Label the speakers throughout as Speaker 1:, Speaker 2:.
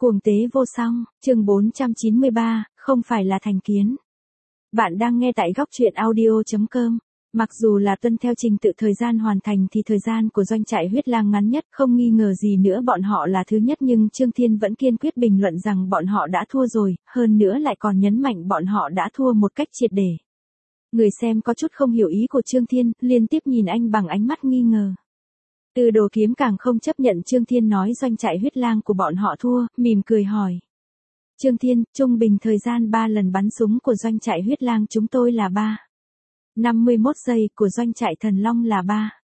Speaker 1: Cuồng tế vô song, chương 493, không phải là thành kiến. Bạn đang nghe tại góc truyện audio.com. Mặc dù là tuân theo trình tự thời gian hoàn thành thì thời gian của doanh trại huyết lang ngắn nhất, không nghi ngờ gì nữa bọn họ là thứ nhất, nhưng Trương Thiên vẫn kiên quyết bình luận rằng bọn họ đã thua rồi, hơn nữa lại còn nhấn mạnh bọn họ đã thua một cách triệt để. Người xem có chút không hiểu ý của Trương Thiên, liên tiếp nhìn anh bằng ánh mắt nghi ngờ. Từ Đồ Kiếm càng không chấp nhận Trương Thiên nói doanh trại huyết lang của bọn họ thua, mỉm cười hỏi. Trương Thiên, trung bình thời gian 3 lần bắn súng của doanh trại huyết lang chúng tôi là 51 giây, của doanh trại thần long là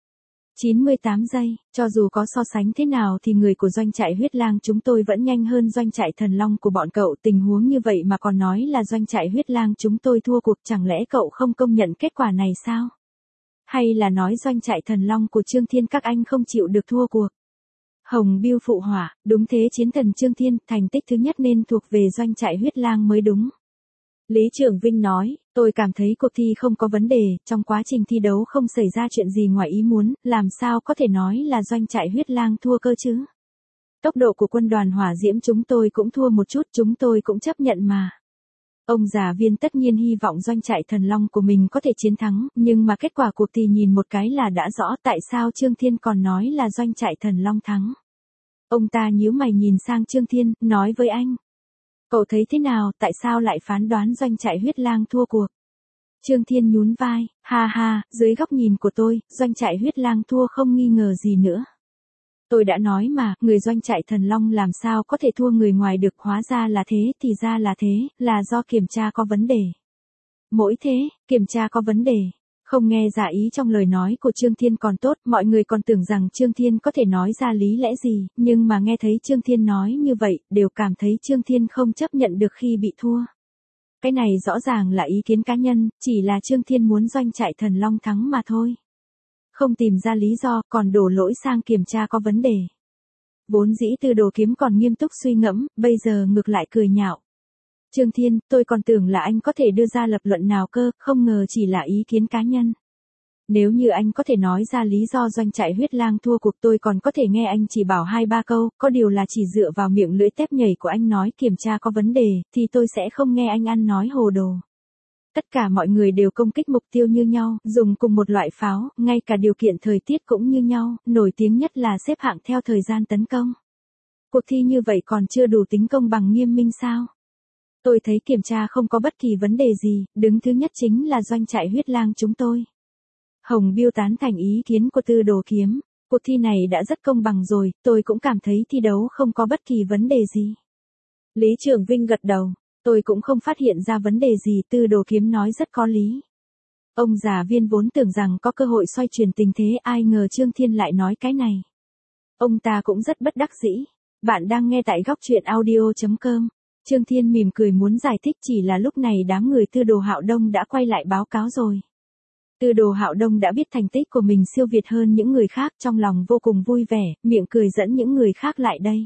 Speaker 1: 98 giây, cho dù có so sánh thế nào thì người của doanh trại huyết lang chúng tôi vẫn nhanh hơn doanh trại thần long của bọn cậu, tình huống như vậy mà còn nói là doanh trại huyết lang chúng tôi thua cuộc, chẳng lẽ cậu không công nhận kết quả này sao? Hay là nói doanh trại thần long của Trương Thiên các anh không chịu được thua cuộc? Hồng Biêu phụ họa, đúng thế chiến thần Trương Thiên, thành tích thứ nhất nên thuộc về doanh trại huyết lang mới đúng. Lý Trường Vinh nói, tôi cảm thấy cuộc thi không có vấn đề, trong quá trình thi đấu không xảy ra chuyện gì ngoài ý muốn, làm sao có thể nói là doanh trại huyết lang thua cơ chứ? Tốc độ của quân đoàn hỏa diễm chúng tôi cũng thua một chút, chúng tôi cũng chấp nhận mà. Ông già Viên tất nhiên hy vọng doanh trại thần long của mình có thể chiến thắng, nhưng mà kết quả cuộc thi nhìn một cái là đã rõ, tại sao Trương Thiên còn nói là doanh trại thần long thắng. Ông ta nhíu mày nhìn sang Trương Thiên, nói với anh. Cậu thấy thế nào, tại sao lại phán đoán doanh trại huyết lang thua cuộc? Trương Thiên nhún vai, ha ha, dưới góc nhìn của tôi, doanh trại huyết lang thua không nghi ngờ gì nữa. Tôi đã nói mà, người doanh trại thần long làm sao có thể thua người ngoài được, hóa ra là thế, thì ra là thế, là do kiểm tra có vấn đề. Mỗi thế, kiểm tra có vấn đề. Không nghe ra ý trong lời nói của Trương Thiên còn tốt, mọi người còn tưởng rằng Trương Thiên có thể nói ra lý lẽ gì, nhưng mà nghe thấy Trương Thiên nói như vậy, đều cảm thấy Trương Thiên không chấp nhận được khi bị thua. Cái này rõ ràng là ý kiến cá nhân, chỉ là Trương Thiên muốn doanh trại thần long thắng mà thôi. Không tìm ra lý do, còn đổ lỗi sang kiểm tra có vấn đề. Vốn dĩ Từ Đồ Kiếm còn nghiêm túc suy ngẫm, bây giờ ngược lại cười nhạo. Trương Thiên, tôi còn tưởng là anh có thể đưa ra lập luận nào cơ, không ngờ chỉ là ý kiến cá nhân. Nếu như anh có thể nói ra lý do doanh trại huyết lang thua cuộc, tôi còn có thể nghe anh chỉ bảo 2-3 câu, có điều là chỉ dựa vào miệng lưỡi tép nhảy của anh nói kiểm tra có vấn đề, thì tôi sẽ không nghe anh ăn nói hồ đồ. Tất cả mọi người đều công kích mục tiêu như nhau, dùng cùng một loại pháo, ngay cả điều kiện thời tiết cũng như nhau, nổi tiếng nhất là xếp hạng theo thời gian tấn công. Cuộc thi như vậy còn chưa đủ tính công bằng nghiêm minh sao? Tôi thấy kiểm tra không có bất kỳ vấn đề gì, đứng thứ nhất chính là doanh trại huyết lang chúng tôi. Hồng Biêu tán thành ý kiến của Từ Đồ Kiếm, cuộc thi này đã rất công bằng rồi, tôi cũng cảm thấy thi đấu không có bất kỳ vấn đề gì. Lý Trường Vinh gật đầu, tôi cũng không phát hiện ra vấn đề gì, Từ Đồ Kiếm nói rất có lý. Ông già Viên vốn tưởng rằng có cơ hội xoay chuyển tình thế, ai ngờ Trương Thiên lại nói cái này. Ông ta cũng rất bất đắc dĩ. Bạn đang nghe tại góc truyện audio.com. Trương Thiên mỉm cười muốn giải thích, chỉ là lúc này đám người Tư Đồ Hạo Đông đã quay lại báo cáo rồi. Tư Đồ Hạo Đông đã biết thành tích của mình siêu việt hơn những người khác, trong lòng vô cùng vui vẻ, miệng cười dẫn những người khác lại đây.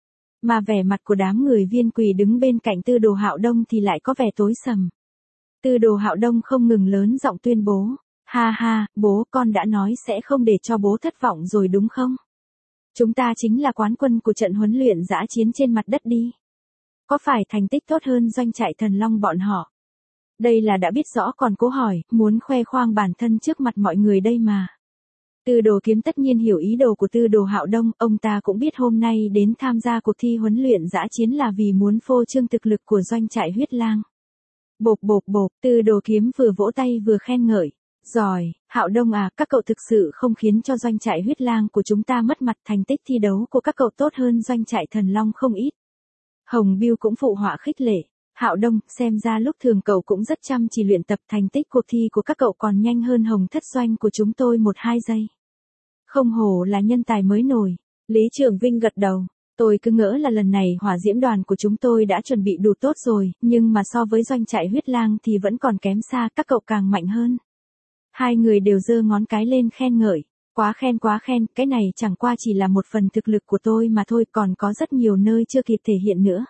Speaker 1: Mà vẻ mặt của đám người Viên Quỳ đứng bên cạnh Tư Đồ Hạo Đông thì lại có vẻ tối sầm. Tư Đồ Hạo Đông không ngừng lớn giọng tuyên bố, ha ha, bố, con đã nói sẽ không để cho bố thất vọng rồi đúng không? Chúng ta chính là quán quân của trận huấn luyện dã chiến trên mặt đất đi. Có phải thành tích tốt hơn doanh trại thần long bọn họ? Đây là đã biết rõ còn cố hỏi, muốn khoe khoang bản thân trước mặt mọi người đây mà. Từ Đồ Kiếm tất nhiên hiểu ý đồ của Tư Đồ Hạo Đông, ông ta cũng biết hôm nay đến tham gia cuộc thi huấn luyện dã chiến là vì muốn phô trương thực lực của doanh trại huyết lang. Bộp bộp bộp, Tư Đồ Kiếm vừa vỗ tay vừa khen ngợi. Giỏi, Hạo Đông à, các cậu thực sự không khiến cho doanh trại huyết lang của chúng ta mất mặt, thành tích thi đấu của các cậu tốt hơn doanh trại thần long không ít. Hồng Biêu cũng phụ họa khích lệ. Hạo Đông, xem ra lúc thường cậu cũng rất chăm chỉ luyện tập, thành tích cuộc thi của các cậu còn nhanh hơn Hồng Thất Doanh của chúng tôi 1-2 giây. Không hổ là nhân tài mới nổi. Lý Trường Vinh gật đầu. Tôi cứ ngỡ là lần này hỏa diễm đoàn của chúng tôi đã chuẩn bị đủ tốt rồi, nhưng mà so với doanh trại huyết lang thì vẫn còn kém xa, các cậu càng mạnh hơn. Hai người đều giơ ngón cái lên khen ngợi. Quá khen, cái này chẳng qua chỉ là một phần thực lực của tôi mà thôi, còn có rất nhiều nơi chưa kịp thể hiện nữa.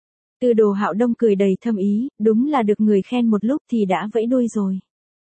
Speaker 1: Tư Đồ Hạo Đông cười đầy thâm ý, đúng là được người khen một lúc thì đã vẫy đuôi rồi.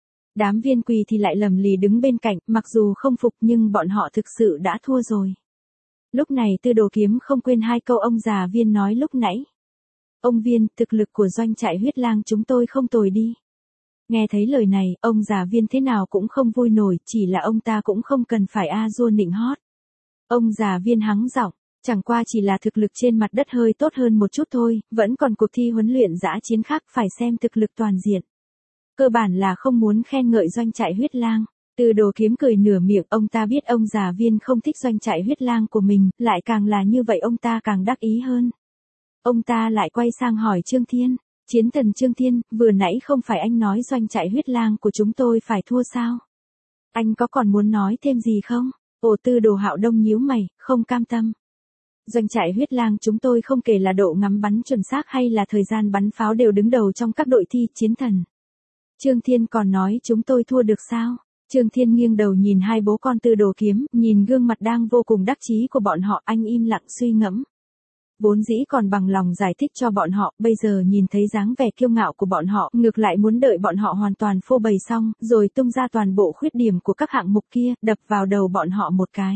Speaker 1: Đám Viên Quỳ thì lại lầm lì đứng bên cạnh, mặc dù không phục nhưng bọn họ thực sự đã thua rồi. Lúc này Tư Đồ Kiếm không quên hai câu ông già Viên nói lúc nãy. Ông Viên, thực lực của doanh trại huyết lang chúng tôi không tồi đi. Nghe thấy lời này, ông già Viên thế nào cũng không vui nổi, chỉ là ông ta cũng không cần phải dua nịnh hót. Ông già Viên hắng giọng, chẳng qua chỉ là thực lực trên mặt đất hơi tốt hơn một chút thôi, vẫn còn cuộc thi huấn luyện dã chiến khác phải xem thực lực toàn diện. Cơ bản là không muốn khen ngợi doanh trại huyết lang. Tư Đồ Kiếm cười nửa miệng, ông ta biết ông già Viên không thích doanh trại huyết lang của mình, lại càng là như vậy ông ta càng đắc ý hơn. Ông ta lại quay sang hỏi Trương Thiên, Chiến Thần Trương Thiên, vừa nãy không phải anh nói doanh trại huyết lang của chúng tôi phải thua sao? Anh có còn muốn nói thêm gì không? Ồ, Tư Đồ Hạo Đông nhíu mày, không cam tâm. Doanh trại huyết lang chúng tôi không kể là độ ngắm bắn chuẩn xác hay là thời gian bắn pháo đều đứng đầu trong các đội thi chiến thần. Trương Thiên còn nói chúng tôi thua được sao? Trương Thiên nghiêng đầu nhìn hai bố con Tư Đồ Kiếm, nhìn gương mặt đang vô cùng đắc chí của bọn họ, anh im lặng suy ngẫm. Vốn dĩ còn bằng lòng giải thích cho bọn họ, bây giờ nhìn thấy dáng vẻ kiêu ngạo của bọn họ, ngược lại muốn đợi bọn họ hoàn toàn phô bày xong, rồi tung ra toàn bộ khuyết điểm của các hạng mục kia, đập vào đầu bọn họ một cái.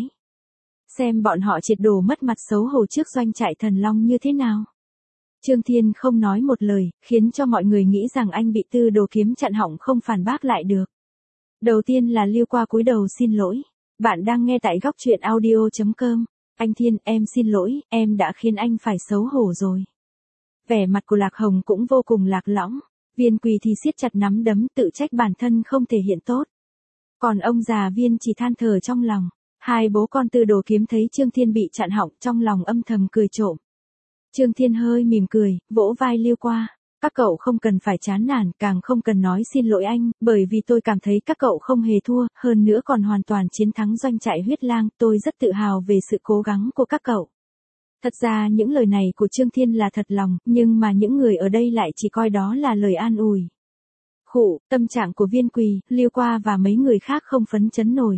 Speaker 1: Xem bọn họ triệt đồ mất mặt xấu hổ trước doanh trại Thần Long như thế nào. Trương Thiên không nói một lời, khiến cho mọi người nghĩ rằng anh bị Tư Đồ Kiếm chặn họng không phản bác lại được. Đầu tiên là Lưu Qua cúi đầu xin lỗi. Bạn đang nghe tại góc truyện audio.com. Anh Thiên, em xin lỗi, em đã khiến anh phải xấu hổ rồi. Vẻ mặt của Lạc Hồng cũng vô cùng lạc lõng. Viên Quỳ thì siết chặt nắm đấm, tự trách bản thân không thể hiện tốt. Còn ông già Viên chỉ than thở trong lòng. Hai bố con Tư Đồ Kiếm thấy Trương Thiên bị chặn họng, trong lòng âm thầm cười trộm. Trương Thiên hơi mỉm cười, vỗ vai Lưu Qua. Các cậu không cần phải chán nản, càng không cần nói xin lỗi anh, bởi vì tôi cảm thấy các cậu không hề thua, hơn nữa còn hoàn toàn chiến thắng doanh trại huyết lang, tôi rất tự hào về sự cố gắng của các cậu. Thật ra những lời này của Trương Thiên là thật lòng, nhưng mà những người ở đây lại chỉ coi đó là lời an ủi. Khụ, tâm trạng của Viên Quỳ, Lưu Qua và mấy người khác không phấn chấn nổi.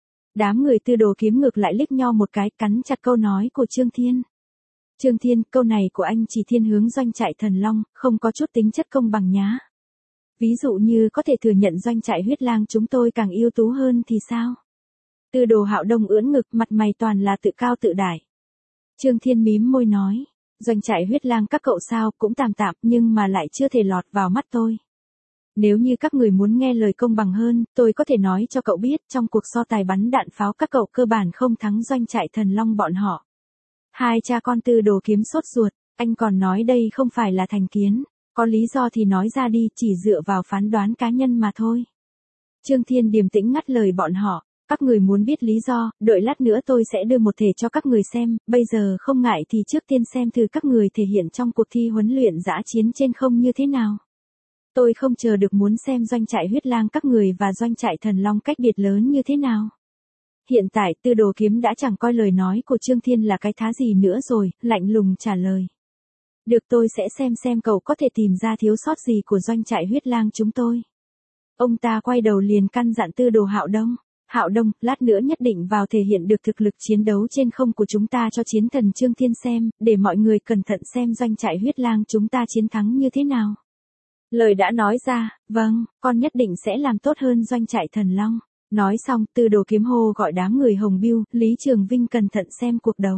Speaker 1: Đám người Tư Đồ Kiếm ngược lại liếc nhau một cái, cắn chặt câu nói của Trương Thiên. Trương Thiên, câu này của anh chỉ thiên hướng doanh trại Thần Long, không có chút tính chất công bằng nhá. Ví dụ như có thể thừa nhận doanh trại huyết lang chúng tôi càng ưu tú hơn thì sao? Tư Đồ Hạo Đông ưỡn ngực, mặt mày toàn là tự cao tự đại. Trương Thiên mím môi nói, doanh trại huyết lang các cậu sao cũng tạm tạm nhưng mà lại chưa thể lọt vào mắt tôi. Nếu như các người muốn nghe lời công bằng hơn, tôi có thể nói cho cậu biết trong cuộc so tài bắn đạn pháo các cậu cơ bản không thắng doanh trại Thần Long bọn họ. Hai cha con Tư Đồ Kiếm sốt ruột, anh còn nói đây không phải là thành kiến, có lý do thì nói ra đi, chỉ dựa vào phán đoán cá nhân mà thôi. Trương Thiên điềm tĩnh ngắt lời bọn họ, các người muốn biết lý do, đợi lát nữa tôi sẽ đưa một thể cho các người xem, bây giờ không ngại thì trước tiên xem thử các người thể hiện trong cuộc thi huấn luyện dã chiến trên không như thế nào. Tôi không chờ được muốn xem doanh trại huyết lang các người và doanh trại Thần Long cách biệt lớn như thế nào. Hiện tại Tư Đồ Kiếm đã chẳng coi lời nói của Trương Thiên là cái thá gì nữa rồi, lạnh lùng trả lời. Được, tôi sẽ xem cậu có thể tìm ra thiếu sót gì của doanh trại huyết lang chúng tôi. Ông ta quay đầu liền căn dặn Tư Đồ Hạo Đông. Hạo Đông, lát nữa nhất định vào thể hiện được thực lực chiến đấu trên không của chúng ta cho chiến thần Trương Thiên xem, để mọi người cẩn thận xem doanh trại huyết lang chúng ta chiến thắng như thế nào. Lời đã nói ra, vâng, con nhất định sẽ làm tốt hơn doanh trại Thần Long. Nói xong, Tư Đồ Kiếm hô gọi đám người Hồng Bưu, Lý Trường Vinh cẩn thận xem cuộc đấu.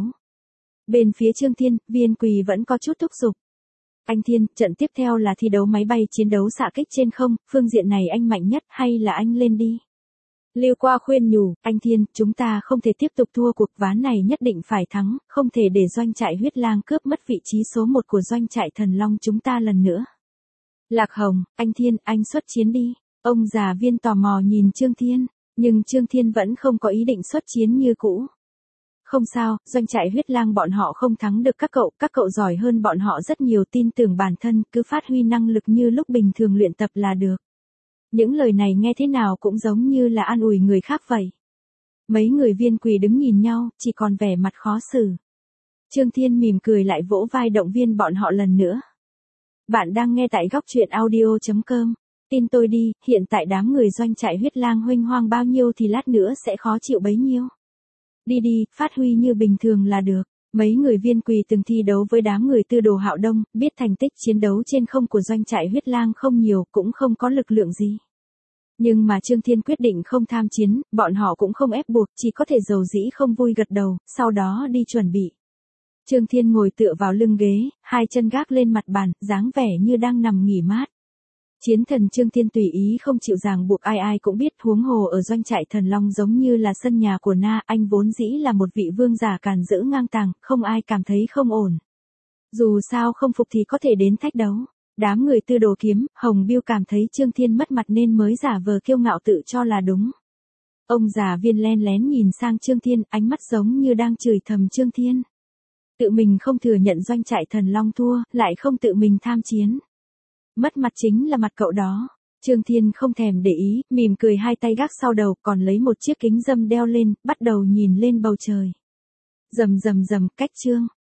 Speaker 1: Bên phía Trương Thiên, Viên Quỳ vẫn có chút thúc giục. Anh Thiên, trận tiếp theo là thi đấu máy bay chiến đấu xạ kích trên không, phương diện này anh mạnh nhất, hay là anh lên đi. Lưu Qua khuyên nhủ, anh Thiên, chúng ta không thể tiếp tục thua cuộc ván này, nhất định phải thắng, không thể để doanh trại huyết lang cướp mất vị trí số 1 của doanh trại Thần Long chúng ta lần nữa. Lạc Hồng, anh Thiên, anh xuất chiến đi. Ông già Viên tò mò nhìn Trương Thiên, nhưng Trương Thiên vẫn không có ý định xuất chiến như cũ. Không sao, doanh trại huyết lang bọn họ không thắng được các cậu giỏi hơn bọn họ rất nhiều, tin tưởng bản thân, cứ phát huy năng lực như lúc bình thường luyện tập là được. Những lời này nghe thế nào cũng giống như là an ủi người khác vậy. Mấy người Viên Quỳ đứng nhìn nhau, chỉ còn vẻ mặt khó xử. Trương Thiên mỉm cười lại vỗ vai động viên bọn họ lần nữa. Bạn đang nghe tại góc truyện audio.com. Tin tôi đi, hiện tại đám người doanh trại huyết lang huênh hoang bao nhiêu thì lát nữa sẽ khó chịu bấy nhiêu. Đi đi, phát huy như bình thường là được. Mấy người Viên Quỳ từng thi đấu với đám người Tư Đồ Hạo Đông, biết thành tích chiến đấu trên không của doanh trại huyết lang không nhiều, cũng không có lực lượng gì. Nhưng mà Trương Thiên quyết định không tham chiến, bọn họ cũng không ép buộc, chỉ có thể dầu dĩ không vui gật đầu, sau đó đi chuẩn bị. Trương Thiên ngồi tựa vào lưng ghế, hai chân gác lên mặt bàn, dáng vẻ như đang nằm nghỉ mát. Chiến thần Trương Thiên tùy ý không chịu ràng buộc, ai ai cũng biết, huống hồ ở doanh trại Thần Long giống như là sân nhà của Na, anh vốn dĩ là một vị vương giả càn dỡ ngang tàng, không ai cảm thấy không ổn. Dù sao không phục thì có thể đến thách đấu. Đám người Tư Đồ Kiếm, Hồng Biêu cảm thấy Trương Thiên mất mặt nên mới giả vờ kiêu ngạo tự cho là đúng. Ông già Viên len lén nhìn sang Trương Thiên, ánh mắt giống như đang chửi thầm Trương Thiên. Tự mình không thừa nhận doanh trại Thần Long thua, lại không tự mình tham chiến. Mất mặt chính là mặt cậu đó. Trương Thiên không thèm để ý, mỉm cười, hai tay gác sau đầu, còn lấy một chiếc kính râm đeo lên, bắt đầu nhìn lên bầu trời. Rầm rầm rầm, cách Trương